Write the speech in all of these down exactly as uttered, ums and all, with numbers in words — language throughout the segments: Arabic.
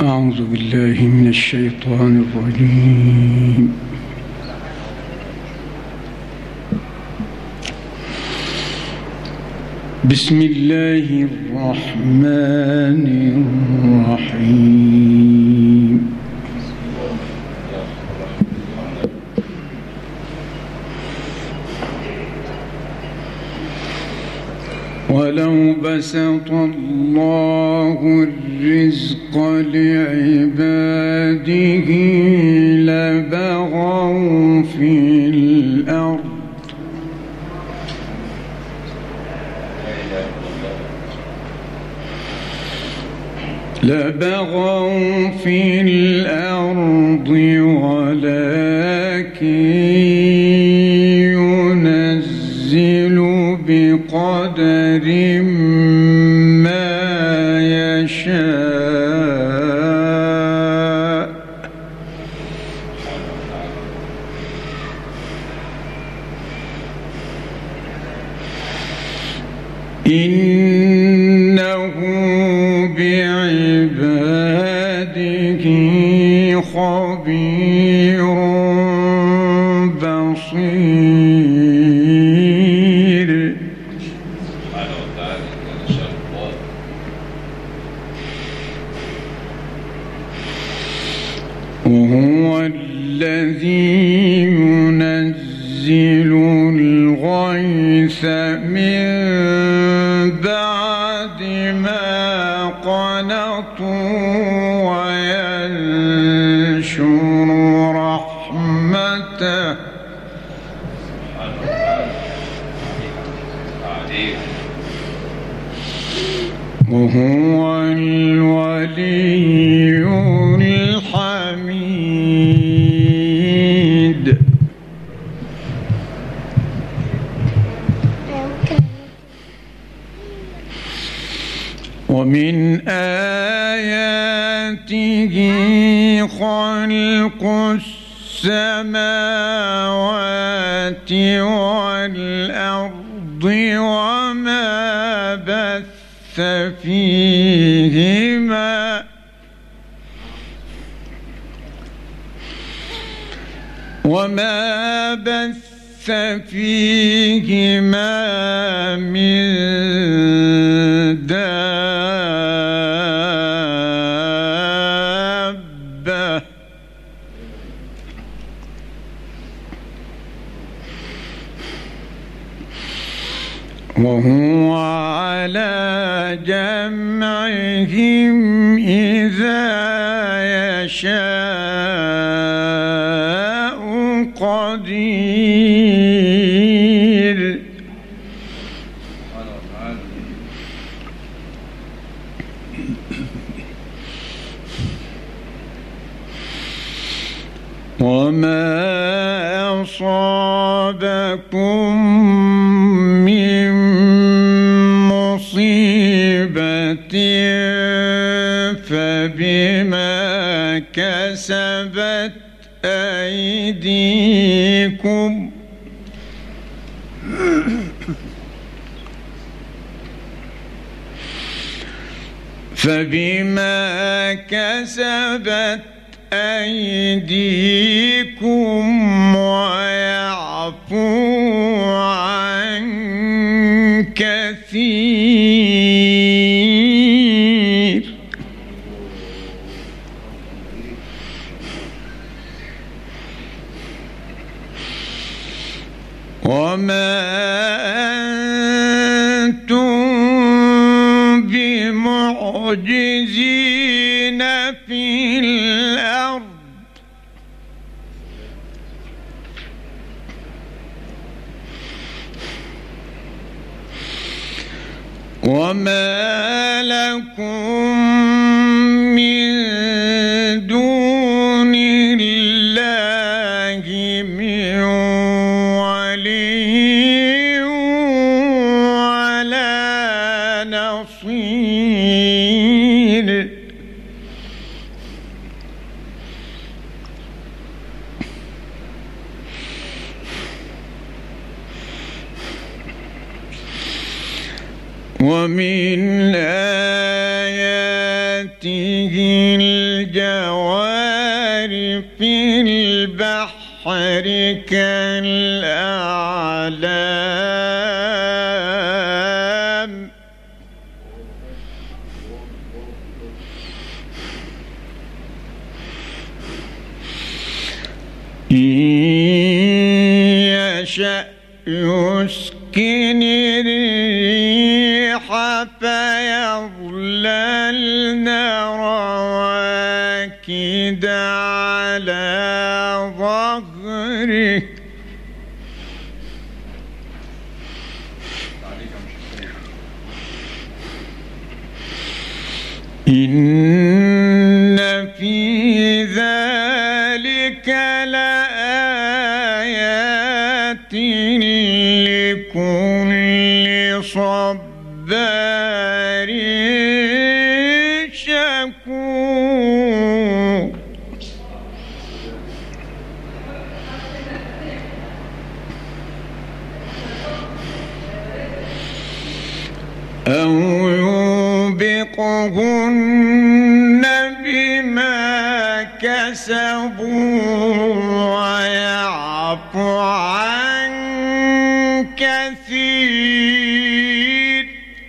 أعوذ بالله من الشيطان الرجيم. بسم الله الرحمن الرحيم. ولو بسط الله الرزق لعباده لبغوا في الأرض لبغوا في الأرض ولكن ينزل بقدر ما يشاء إنه بعباده خبير بصير. وهو الذي ينزل الغيث من بعد ما قنطوا وينشر رحمته وهو الولي الحميد. ومن آياته خلق السماوات والأرض وما بث فيهما وما بث فيهما من دابة وهو على جمعهم إذا يشاء قدير. وما أصابكم من مصيبة فبما كسبت أيديكم فبما كسبت أيديكم ويعفو عن كثير. وما أنتم بمعجزين في الأرض وما لكم من دون الله من ولي ولا نصير. ومن آياته بسحرك الأعلام إن يشأ يسكن الريح فيظللن رواكد على ظهره إن في ذلك لآيات لكل صبار شكور أو يوبقهن بما كسبوا ويعفو عن كثير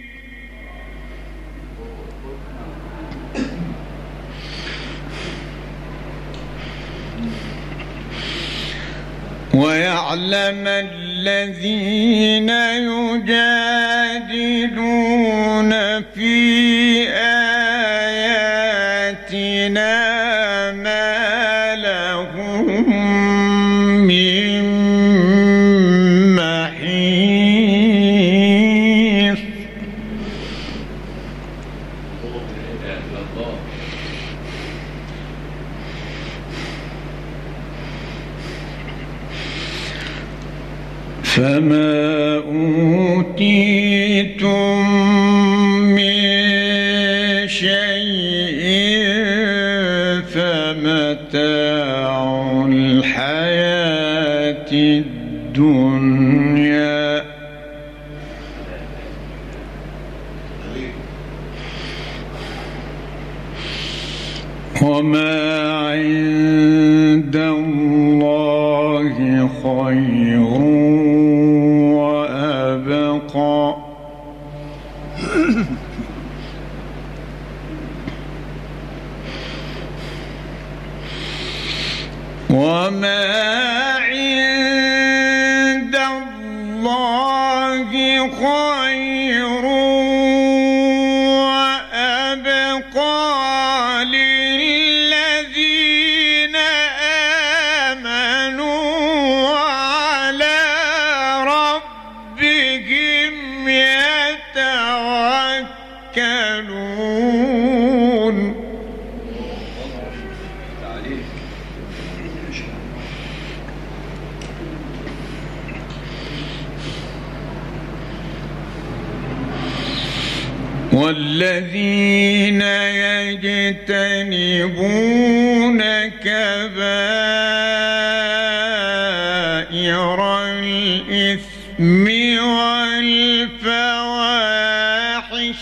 ويعلم الذين يجادلون في آياتنا ما لهم من محيص فما أوتيتم من شيء فمتاع الحياة الدنيا وما عند الله خير وأبقى وما عند الله خير وأبقى للذين آمنوا وعلى ربهم يتوكلون والذين يجتنبون كبائر الإثم والفواحش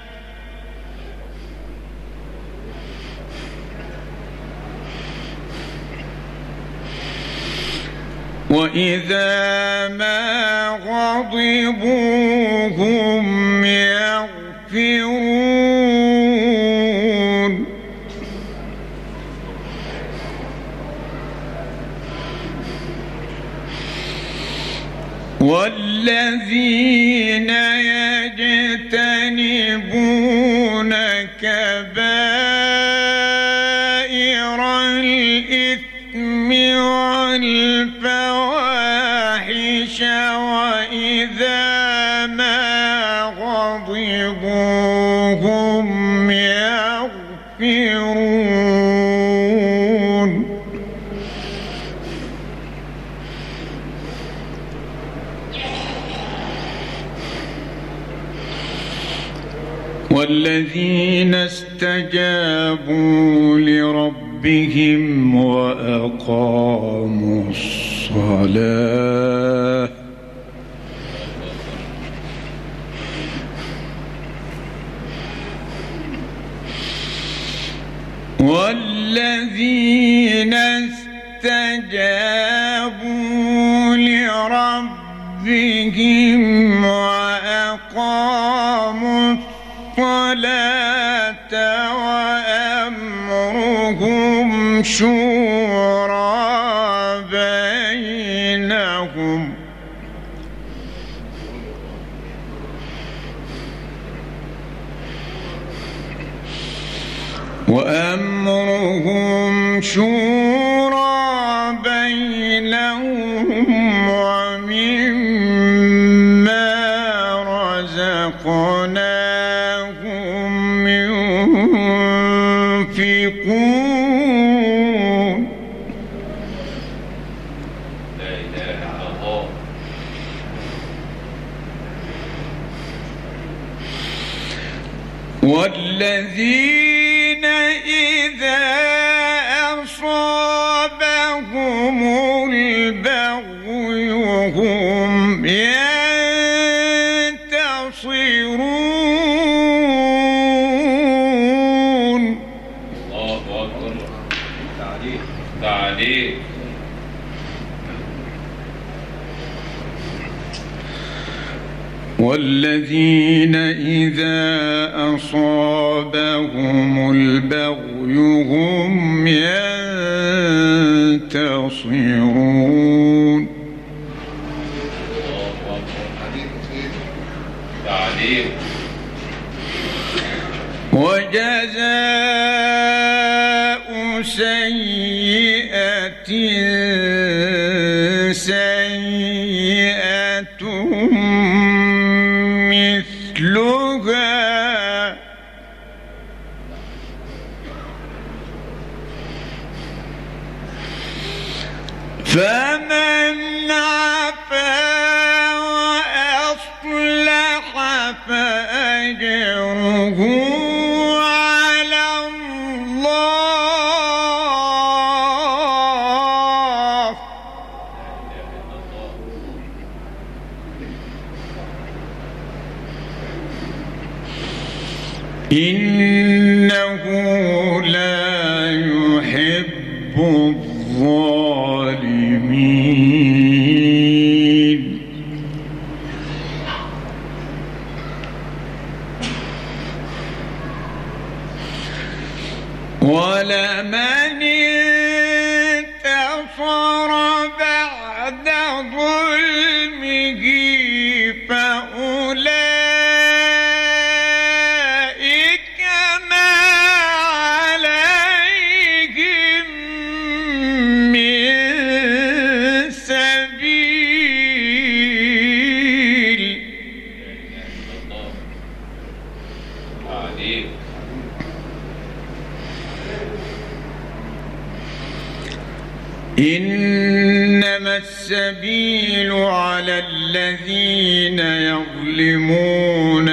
وإذا ما غضبوا هم يغفرون والذين يجتنبون كبائر الإثم والفواحش وإذا ما غضبوا هم يغفرون والذين استجابوا لربهم وأقاموا الصلاة والذين اسْتَجَابُوا لِرَبِّهِمْ وَأَقَامُوا الصَّلَاةَ وَأَمْرُهُمْ شُورَى بَيْنَهُمْ وَأَمْرُهُمْ شُورَى بَيْنَهُمْ وَمِمَّا رَزَقْنَاهُمْ يُنْفِقُونَ. لا إله إلا الله. والذين إذا أصابهم البغي هم ينتصرون. الله أكبر. تعليق تعليق. والذين إذا أصابهم البغي هم ينتصرون. تعليق. وجزاء سيئة سيئة مثلها فمن عفا وأصلح فأجره على الله إنه لا يحب الظالمين. ولمن انتصر بعد ظلمه فأولئك ما عليهم من سبيل. تعليق. إنما السبيل على الذين يظلمون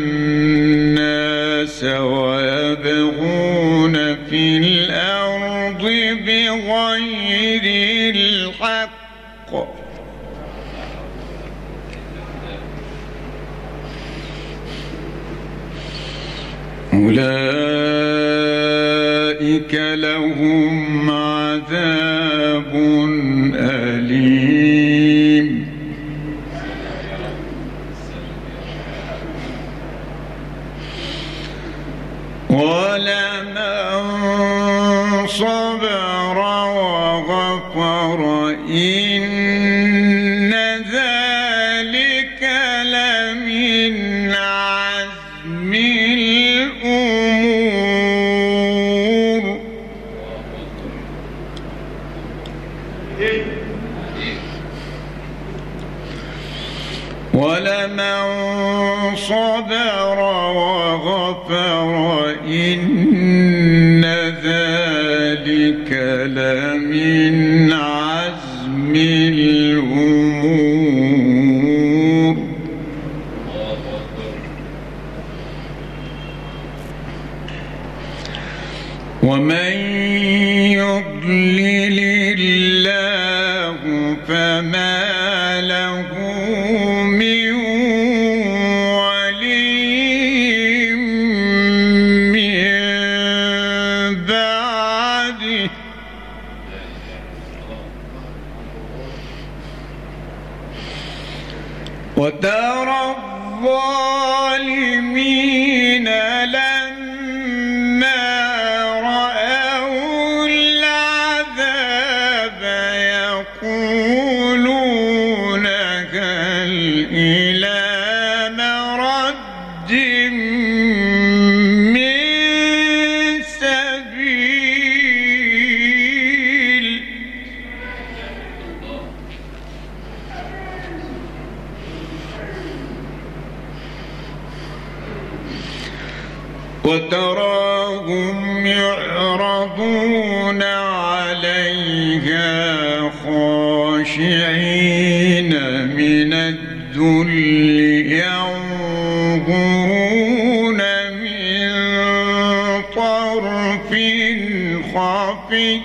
الناس ويبغون في الأرض بغير الحق أولئك لهم عذاب أليم. ولمن صبر وغفر إن ذلك لمن عزم الأمور. ولمن صبر وغفر إن ذلك لمن عزم الأمور. ومن يضلل الله فما له من ولي من بعده وترى الظالمين لما رأوا العذاب يقولون هل إلى مرد من سبيل وتراهم يعرضون عليها خاشعين من الذل ينظرون من طرف خفي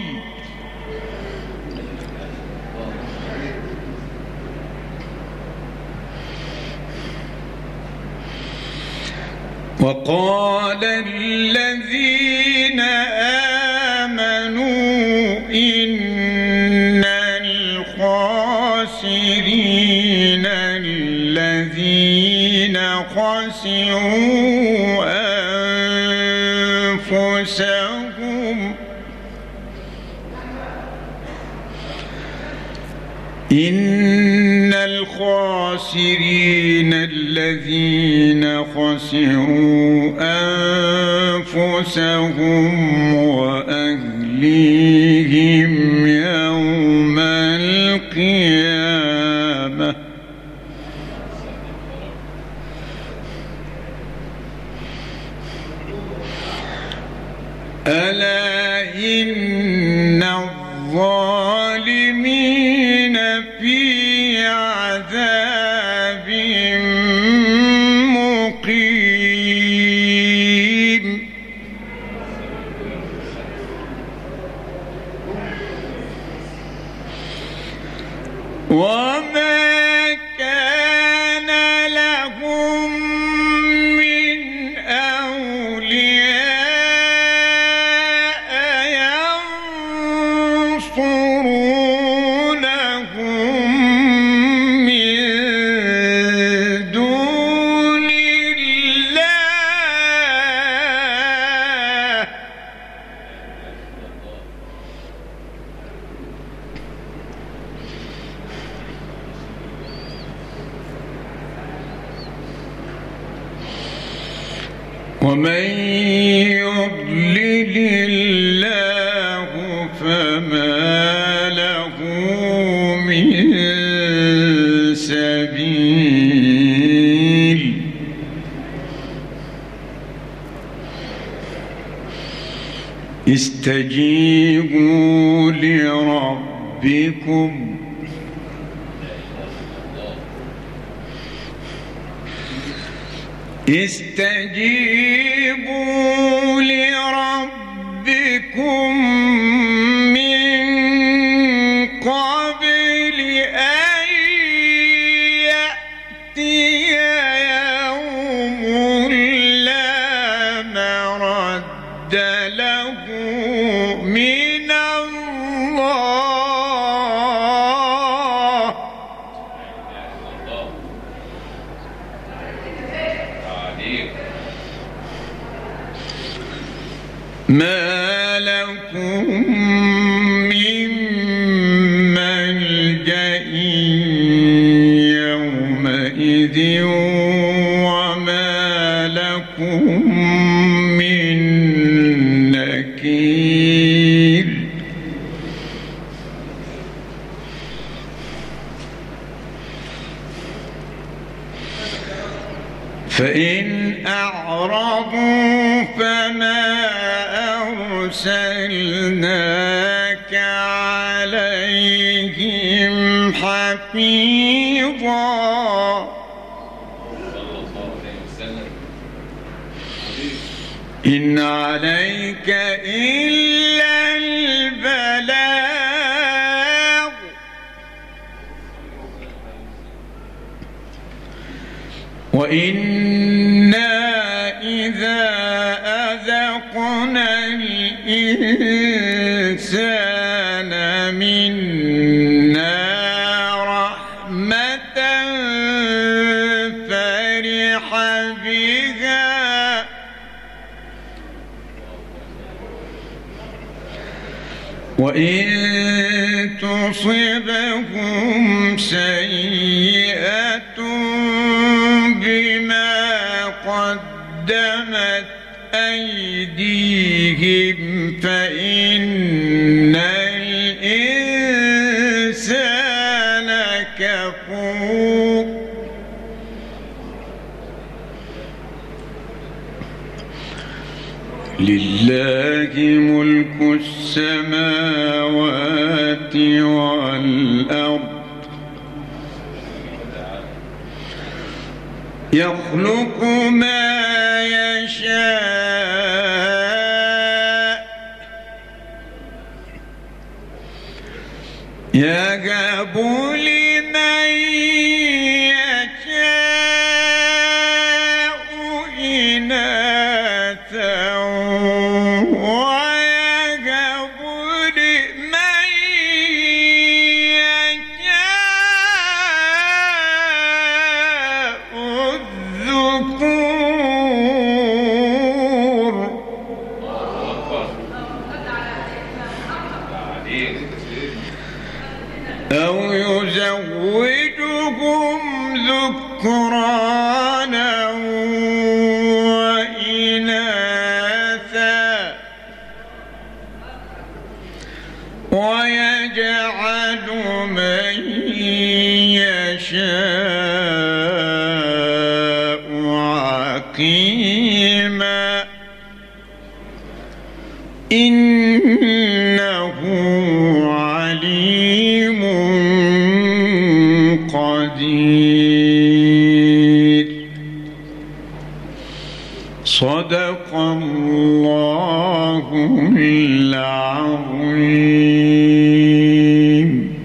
وقال الذين آمنوا إن الخاسرين الذين خسروا أنفسهم إن الخاسرين الذين خسروا أنفسهم وأهليهم يوم القيامة ألا إن الظالمين في عذاب مقيم وما كان لهم من أولياء ينصرونهم من دون الله ومن يضلل الله فما له من سبيل استجيبوا لربكم استجيبوا لربكم من قبل أن يأتي يوم لا مرد له من الله ما لكم من ملجأ يومئذ وما لكم من نكير فإن أعرضوا فما أرسلناك عليهم حفيظا إن عليك إلا البلاغ وإنا إذا أذقنا الإنسان منا رحمة بها وإن تصبهم سيئة بما قدمت أيديهم فإن الإنسان كفور لله ملك السماوات والأرض يخلق ما يشاء يهب لمن يشاء إناثا ويهب لمن يشاء الذكور أو يزوجهم ذكرانا وإناثا ويجعل من يشاء عقيما إنه عليم قدير صدق الله العظيم.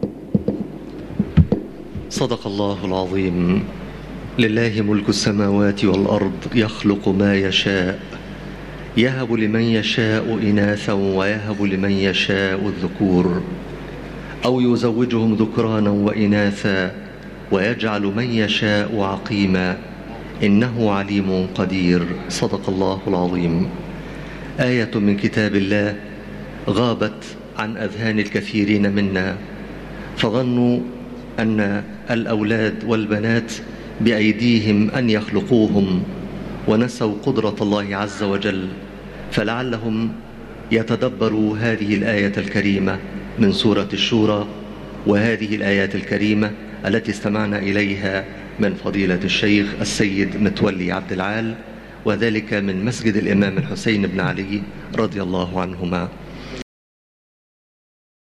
صدق الله العظيم. لله ملك السماوات والأرض يخلق ما يشاء يهب لمن يشاء إناثا ويهب لمن يشاء الذكور أو يزوجهم ذكرانا وإناثا ويجعل من يشاء عقيما إنه عليم قدير. صدق الله العظيم. آية من كتاب الله غابت عن أذهان الكثيرين منا، فظنوا أن الأولاد والبنات بأيديهم أن يخلقوهم، ونسوا قدرة الله عز وجل، فلعلهم يتدبروا هذه الآية الكريمة من سورة الشورى، وهذه الآيات الكريمة التي استمعنا إليها من فضيلة الشيخ السيد متولي عبد العال، وذلك من مسجد الإمام الحسين بن علي رضي الله عنهما.